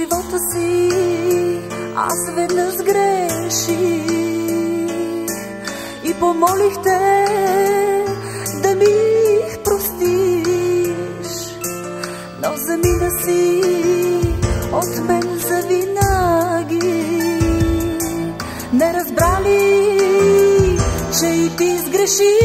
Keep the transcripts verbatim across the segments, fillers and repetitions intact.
живота си аз веднъж сгреших и помолих те да ми простиш, но замина си от мен завинаги. Не разбрали, че и ти сгреши.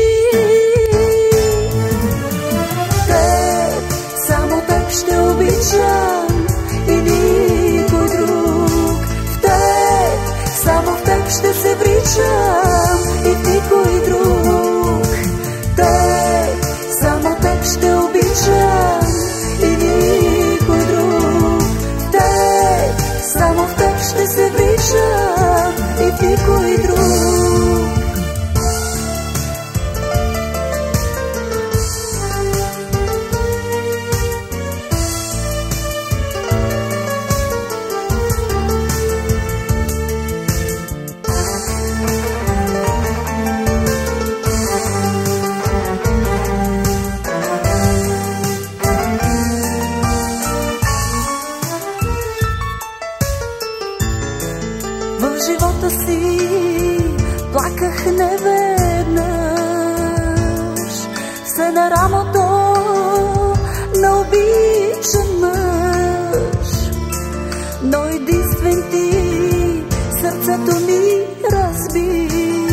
Теб, само теб ще обичам и никой друг. В теб, само в теб ще се вричам и никой друг. Теб, само теб ще обичам и никой друг. В теб, само в теб ще се вричам и никой друг. В живота си плаках неведнъж, все на рамото на обичан мъж, но единствен ти сърцето ми разби.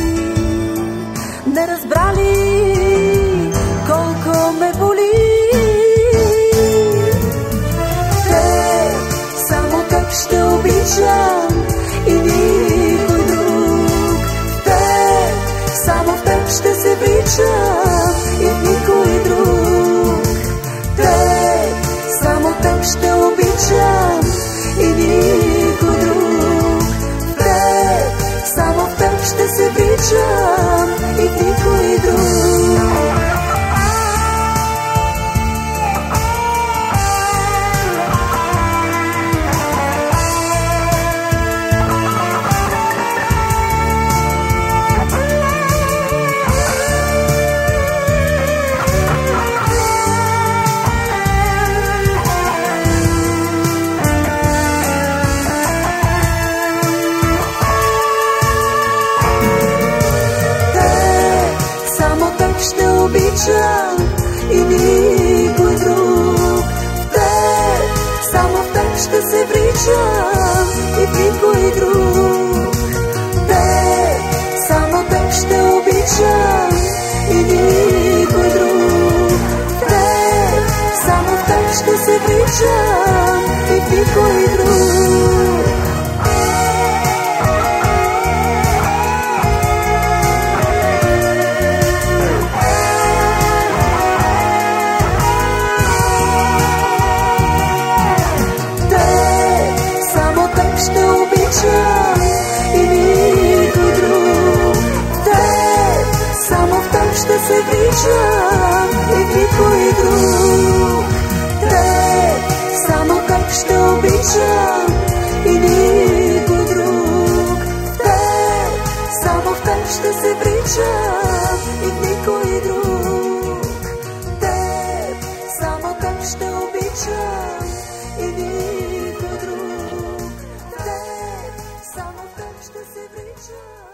Не разбрали колко ме боли. Теб, само теб ще обичам и никой друг. В теб, само в теб ще се вричам и никой друг. Теб, само теб ще обичам и никой друг. В теб, само в теб ще се вричам и никой друг. Ще обичам и никой друг. В теб, само в теб ще се вричам и никой друг. Теб, само теб ще обичам и никой друг. Теб, само в теб ще се вричам и никой друг. Ще обичам и никой друг. Теб, само в теб ще се вричам и никой друг. Теб, само теб ще обичам и никой друг. Теб, само в теб ще се вричам и никой друг. Теб, само теб ще обичам и никой друг. Само в теб ще се вричам.